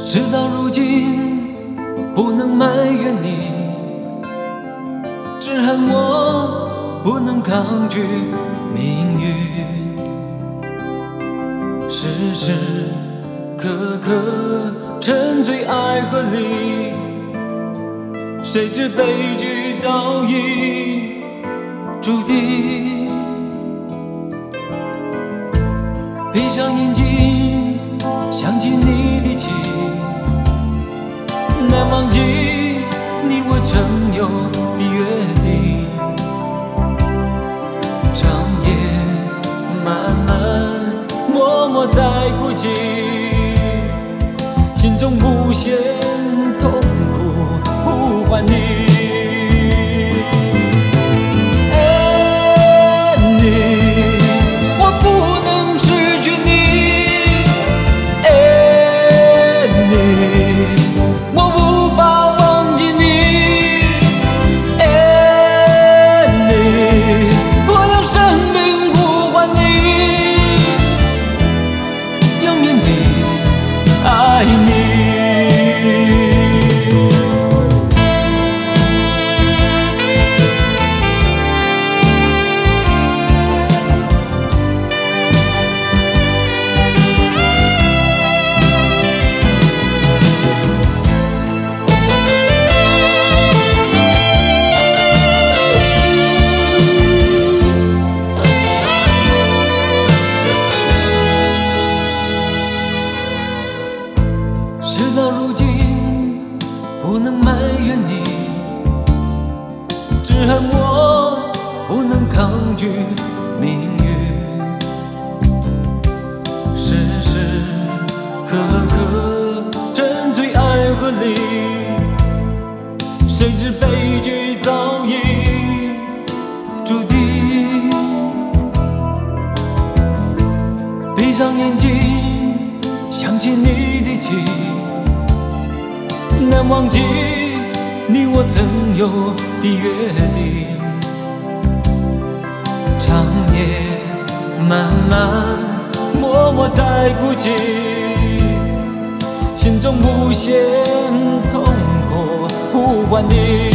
事到如今，不能埋怨你，只恨我不能抗拒命运。时时刻刻沉醉爱河里，谁知悲剧早已注定。闭上眼睛，想起你的情，难忘记你我曾有的约定。长夜漫漫，默默在哭泣，心中无限痛苦呼唤你。爱你。事到如今，不能埋怨你，只恨我不能抗拒命运。时时刻刻沉醉爱河里，谁知悲剧早已注定。闭上眼睛，想起你的情，难忘记你我曾有的约定。长夜漫漫，默默在哭泣，心中无限痛苦呼唤你。